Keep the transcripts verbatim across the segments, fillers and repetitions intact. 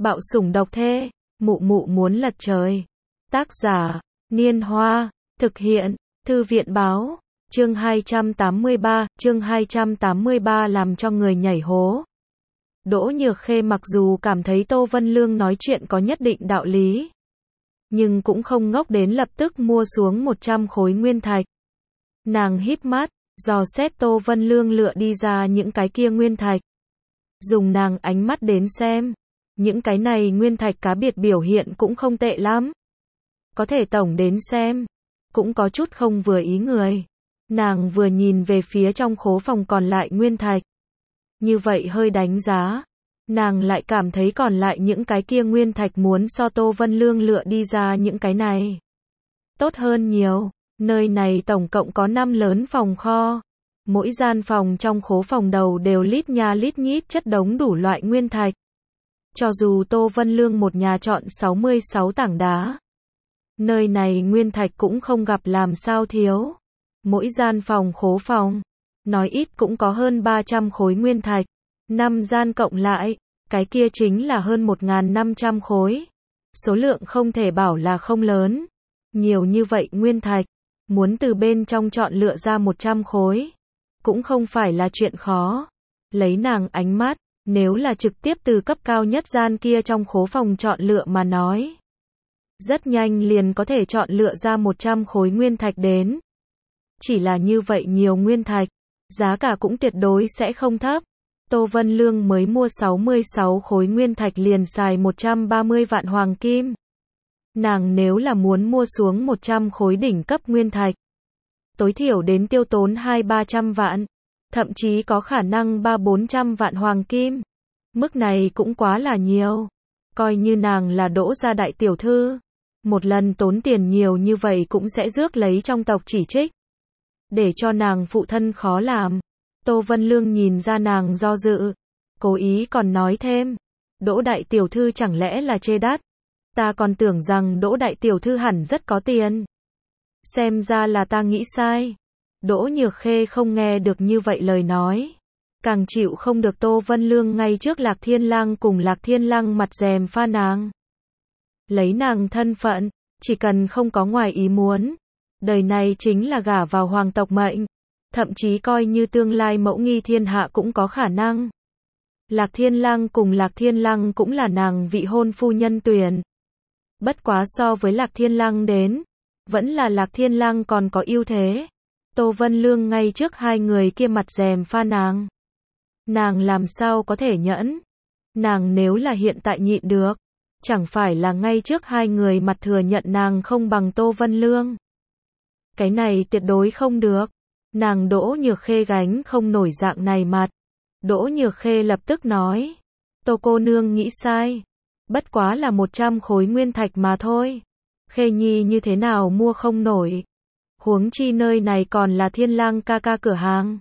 Bạo sủng độc thê, mụ mụ muốn lật trời. Tác giả, Niên Hoa, thực hiện, Thư viện báo, chương hai trăm tám mươi ba, chương hai trăm tám mươi ba làm cho người nhảy hố. Đỗ Nhược Khê mặc dù cảm thấy Tô Vân Lương nói chuyện có nhất định đạo lý, nhưng cũng không ngốc đến lập tức mua xuống một trăm khối nguyên thạch. Nàng híp mắt, dò xét Tô Vân Lương lựa đi ra những cái kia nguyên thạch. Dùng nàng ánh mắt đến xem, những cái này nguyên thạch cá biệt biểu hiện cũng không tệ lắm. Có thể tổng đến xem, cũng có chút không vừa ý người. Nàng vừa nhìn về phía trong khố phòng còn lại nguyên thạch. Như vậy hơi đánh giá, nàng lại cảm thấy còn lại những cái kia nguyên thạch muốn so Tô Vân Lương lựa đi ra những cái này tốt hơn nhiều. Nơi này tổng cộng có năm lớn phòng kho. Mỗi gian phòng trong khố phòng đầu đều lít nha lít nhít chất đống đủ loại nguyên thạch. Cho dù Tô Vân Lương một nhà chọn sáu mươi sáu tảng đá, nơi này nguyên thạch cũng không gặp làm sao thiếu. Mỗi gian phòng khố phòng, nói ít cũng có hơn ba trăm khối nguyên thạch. Năm gian cộng lại, cái kia chính là hơn một nghìn năm trăm khối. Số lượng không thể bảo là không lớn. Nhiều như vậy nguyên thạch, muốn từ bên trong chọn lựa ra một trăm khối, cũng không phải là chuyện khó. Lấy nàng ánh mắt, nếu là trực tiếp từ cấp cao nhất gian kia trong khố phòng chọn lựa mà nói, rất nhanh liền có thể chọn lựa ra một trăm khối nguyên thạch đến. Chỉ là như vậy nhiều nguyên thạch, giá cả cũng tuyệt đối sẽ không thấp. Tô Vân Lương mới mua sáu mươi sáu khối nguyên thạch liền xài một trăm ba mươi vạn hoàng kim. Nàng nếu là muốn mua xuống một trăm khối đỉnh cấp nguyên thạch, tối thiểu đến tiêu tốn hai ba trăm vạn, thậm chí có khả năng ba bốn trăm vạn hoàng kim. Mức này cũng quá là nhiều. Coi như nàng là Đỗ gia đại tiểu thư, một lần tốn tiền nhiều như vậy cũng sẽ rước lấy trong tộc chỉ trích, để cho nàng phụ thân khó làm. Tô Vân Lương nhìn ra nàng do dự, cố ý còn nói thêm, Đỗ đại tiểu thư chẳng lẽ là chê đắt? Ta còn tưởng rằng Đỗ đại tiểu thư hẳn rất có tiền. Xem ra là ta nghĩ sai. Đỗ Nhược Khê không nghe được như vậy lời nói, càng chịu không được Tô Vân Lương ngay trước Lạc Thiên Lang cùng Lạc Thiên Lăng mặt dèm pha nàng. Lấy nàng thân phận, chỉ cần không có ngoài ý muốn, đời này chính là gả vào hoàng tộc mệnh, thậm chí coi như tương lai mẫu nghi thiên hạ cũng có khả năng. Lạc Thiên Lang cùng Lạc Thiên Lăng cũng là nàng vị hôn phu nhân tuyển. Bất quá so với Lạc Thiên Lăng đến, vẫn là Lạc Thiên Lăng còn có ưu thế. Tô Vân Lương ngay trước hai người kia mặt dèm pha nàng. Nàng làm sao có thể nhẫn? Nàng nếu là hiện tại nhịn được, chẳng phải là ngay trước hai người mặt thừa nhận nàng không bằng Tô Vân Lương. Cái này tuyệt đối không được. Nàng Đỗ Nhược Khê gánh không nổi dạng này mặt. Đỗ Nhược Khê lập tức nói, Tô cô nương nghĩ sai. Bất quá là một trăm khối nguyên thạch mà thôi. Khê Nhi như thế nào mua không nổi. Huống chi nơi này còn là Thiên Lang ca ca cửa hàng.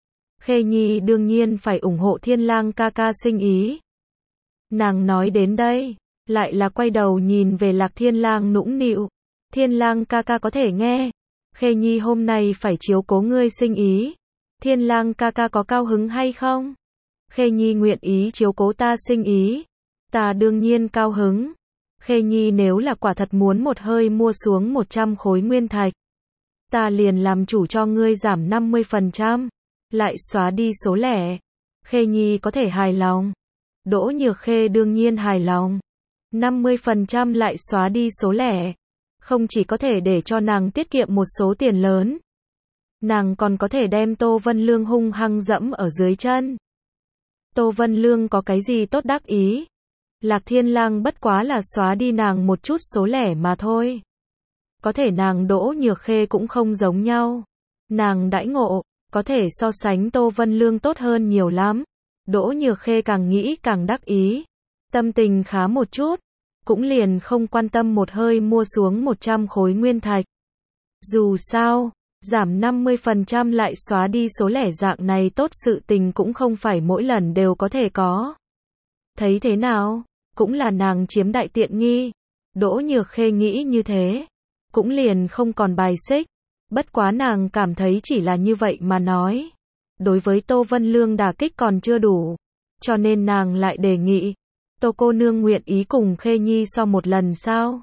Khê Nhi đương nhiên phải ủng hộ Thiên Lang ca ca sinh ý. Nàng nói đến đây, lại là quay đầu nhìn về Lạc Thiên Lang nũng nịu. Thiên Lang ca ca có thể nghe. Khê Nhi hôm nay phải chiếu cố ngươi sinh ý. Thiên Lang ca ca có cao hứng hay không? Khê Nhi nguyện ý chiếu cố ta sinh ý. Ta đương nhiên cao hứng. Khê Nhi nếu là quả thật muốn một hơi mua xuống một trăm khối nguyên thạch, ta liền làm chủ cho ngươi giảm năm mươi phần trăm, lại xóa đi số lẻ. Khê Nhi có thể hài lòng. Đỗ Nhược Khê đương nhiên hài lòng. năm mươi phần trăm lại xóa đi số lẻ. Không chỉ có thể để cho nàng tiết kiệm một số tiền lớn, nàng còn có thể đem Tô Vân Lương hung hăng dẫm ở dưới chân. Tô Vân Lương có cái gì tốt đắc ý? Lạc Thiên Lang bất quá là xóa đi nàng một chút số lẻ mà thôi. Có thể nàng Đỗ Nhược Khê cũng không giống nhau. Nàng đãi ngộ, có thể so sánh Tô Vân Lương tốt hơn nhiều lắm. Đỗ Nhược Khê càng nghĩ càng đắc ý. Tâm tình khá một chút, cũng liền không quan tâm một hơi mua xuống một trăm khối nguyên thạch. Dù sao, giảm năm mươi phần trăm lại xóa đi số lẻ dạng này tốt sự tình cũng không phải mỗi lần đều có thể có. Thấy thế nào? Cũng là nàng chiếm đại tiện nghi. Đỗ Nhược Khê nghĩ như thế, cũng liền không còn bài xích. Bất quá nàng cảm thấy chỉ là như vậy mà nói, đối với Tô Vân Lương đả kích còn chưa đủ, cho nên nàng lại đề nghị, Tô cô nương nguyện ý cùng Khê Nhi so một lần sao?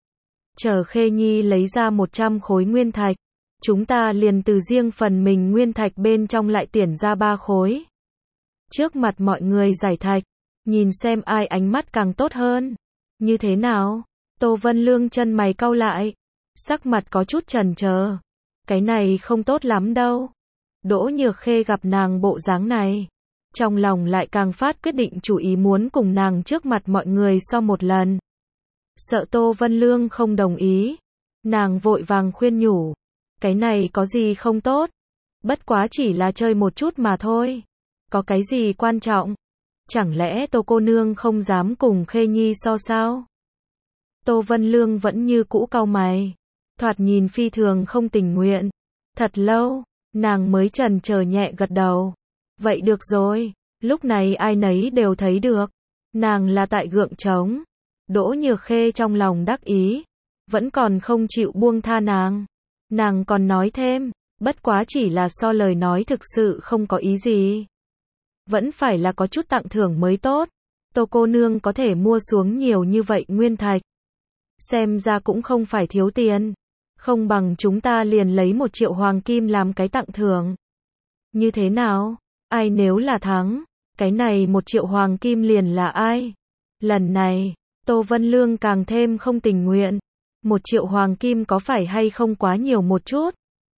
Chờ Khê Nhi lấy ra một trăm khối nguyên thạch, chúng ta liền từ riêng phần mình nguyên thạch bên trong lại tuyển ra ba khối. Trước mặt mọi người giải thạch, nhìn xem ai ánh mắt càng tốt hơn. Như thế nào? Tô Vân Lương chân mày cau lại, sắc mặt có chút chần chờ. Cái này không tốt lắm đâu. Đỗ Nhược Khê gặp nàng bộ dáng này, trong lòng lại càng phát quyết định chủ ý muốn cùng nàng trước mặt mọi người so một lần. Sợ Tô Vân Lương không đồng ý, nàng vội vàng khuyên nhủ, cái này có gì không tốt, bất quá chỉ là chơi một chút mà thôi, có cái gì quan trọng, chẳng lẽ Tô cô nương không dám cùng Khê Nhi so sao? Tô Vân Lương vẫn như cũ cau mày, thoạt nhìn phi thường không tình nguyện. Thật lâu, nàng mới chần chờ nhẹ gật đầu. Vậy được rồi, lúc này ai nấy đều thấy được, nàng là tại gượng trống. Đỗ Nhược Khê trong lòng đắc ý, vẫn còn không chịu buông tha nàng. Nàng còn nói thêm, bất quá chỉ là so lời nói thực sự không có ý gì. Vẫn phải là có chút tặng thưởng mới tốt. Tô cô nương có thể mua xuống nhiều như vậy nguyên thạch, xem ra cũng không phải thiếu tiền. Không bằng chúng ta liền lấy một triệu hoàng kim làm cái tặng thưởng. Như thế nào? Ai nếu là thắng, cái này một triệu hoàng kim liền là ai? Lần này, Tô Vân Lương càng thêm không tình nguyện. Một triệu hoàng kim có phải hay không quá nhiều một chút?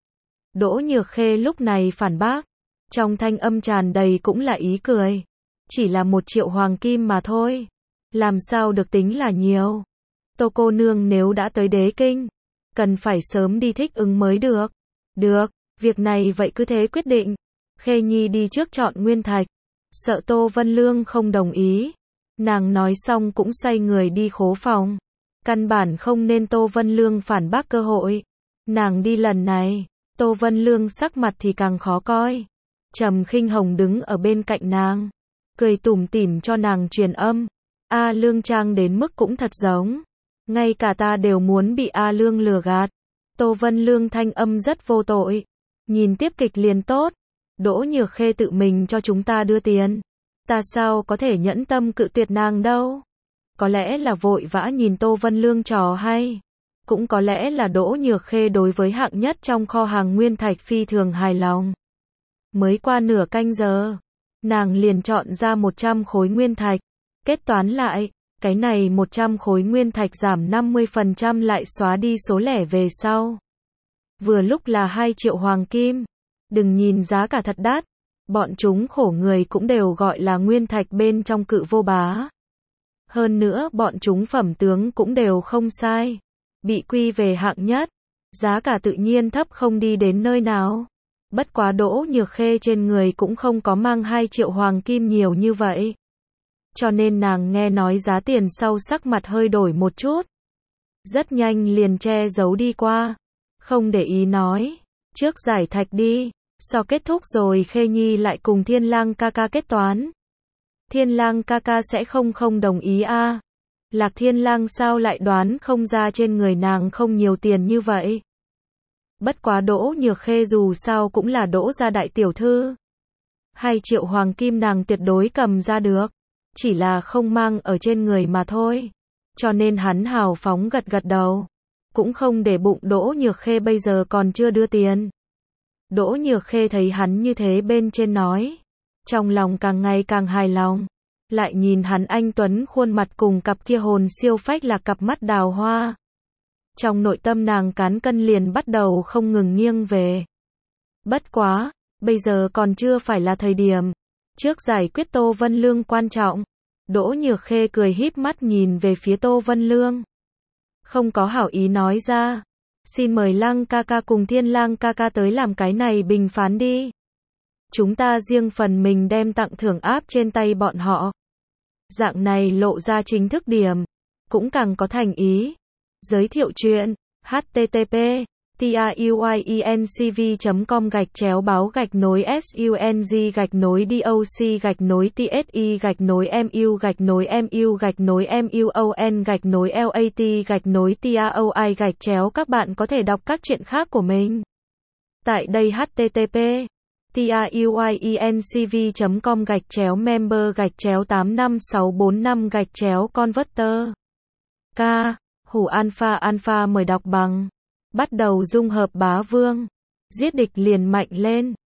Đỗ Nhược Khê lúc này phản bác, trong thanh âm tràn đầy cũng là ý cười. Chỉ là một triệu hoàng kim mà thôi, làm sao được tính là nhiều? Tô cô nương nếu đã tới đế kinh, cần phải sớm đi thích ứng mới được. Được, việc này vậy cứ thế quyết định. Khê Nhi đi trước chọn nguyên thạch. Sợ Tô Vân Lương không đồng ý, nàng nói xong cũng xoay người đi khố phòng. Căn bản không nên Tô Vân Lương phản bác cơ hội. Nàng đi lần này, Tô Vân Lương sắc mặt thì càng khó coi. Trầm Khinh Hồng đứng ở bên cạnh nàng, cười tủm tỉm cho nàng truyền âm. A Lương trang đến mức cũng thật giống, ngay cả ta đều muốn bị A Lương lừa gạt. Tô Vân Lương thanh âm rất vô tội. Nhìn tiếp kịch liền tốt. Đỗ Nhược Khê tự mình cho chúng ta đưa tiền, ta sao có thể nhẫn tâm cự tuyệt nàng đâu. Có lẽ là vội vã nhìn Tô Vân Lương trò hay, cũng có lẽ là Đỗ Nhược Khê đối với hạng nhất trong kho hàng nguyên thạch phi thường hài lòng. Mới qua nửa canh giờ, nàng liền chọn ra một trăm khối nguyên thạch. Kết toán lại, cái này một trăm khối nguyên thạch giảm năm mươi phần trăm lại xóa đi số lẻ về sau. Vừa lúc là hai triệu hoàng kim. Đừng nhìn giá cả thật đắt, bọn chúng khổ người cũng đều gọi là nguyên thạch bên trong cự vô bá. Hơn nữa bọn chúng phẩm tướng cũng đều không sai, bị quy về hạng nhất, giá cả tự nhiên thấp không đi đến nơi nào. Bất quá Đỗ Nhược Khê trên người cũng không có mang hai triệu hoàng kim nhiều như vậy. Cho nên nàng nghe nói giá tiền sau sắc mặt hơi đổi một chút. Rất nhanh liền che giấu đi qua, không để ý nói, trước giải thạch đi. Sau kết thúc rồi Khê Nhi lại cùng Thiên Lang ca ca kết toán. Thiên Lang ca ca sẽ không không đồng ý a? À? Lạc Thiên Lang sao lại đoán không ra trên người nàng không nhiều tiền như vậy? Bất quá Đỗ Nhược Khê dù sao cũng là Đỗ gia đại tiểu thư. Hai triệu hoàng kim nàng tuyệt đối cầm ra được, chỉ là không mang ở trên người mà thôi. Cho nên hắn hào phóng gật gật đầu, cũng không để bụng Đỗ Nhược Khê bây giờ còn chưa đưa tiền. Đỗ Nhược Khê thấy hắn như thế bên trên nói, trong lòng càng ngày càng hài lòng, lại nhìn hắn anh tuấn khuôn mặt cùng cặp kia hồn siêu phách là cặp mắt đào hoa. Trong nội tâm nàng cán cân liền bắt đầu không ngừng nghiêng về. Bất quá, bây giờ còn chưa phải là thời điểm, trước giải quyết Tô Vân Lương quan trọng. Đỗ Nhược Khê cười híp mắt nhìn về phía Tô Vân Lương, không có hảo ý nói ra. Xin mời Lăng ca ca cùng Thiên Lang ca ca tới làm cái này bình phán đi. Chúng ta riêng phần mình đem tặng thưởng áp trên tay bọn họ. Dạng này lộ ra chính thức điểm, cũng càng có thành ý. Giới thiệu chuyện, http tuyencv chấm com gạch chéo báo gạch nối sung gạch nối doc gạch nối tsi gạch nối mu gạch nối mu gạch nối muon gạch nối lat gạch nối taoi gạch chéo. Các bạn có thể đọc các chuyện khác của mình tại đây. Http tiuyiencv.com gạch chéo member gạch chéo tám năm sáu bốn năm gạch chéo converter. K. Hủ alpha alpha mời đọc bằng. Bắt đầu dung hợp bá vương. Giết địch liền mạnh lên.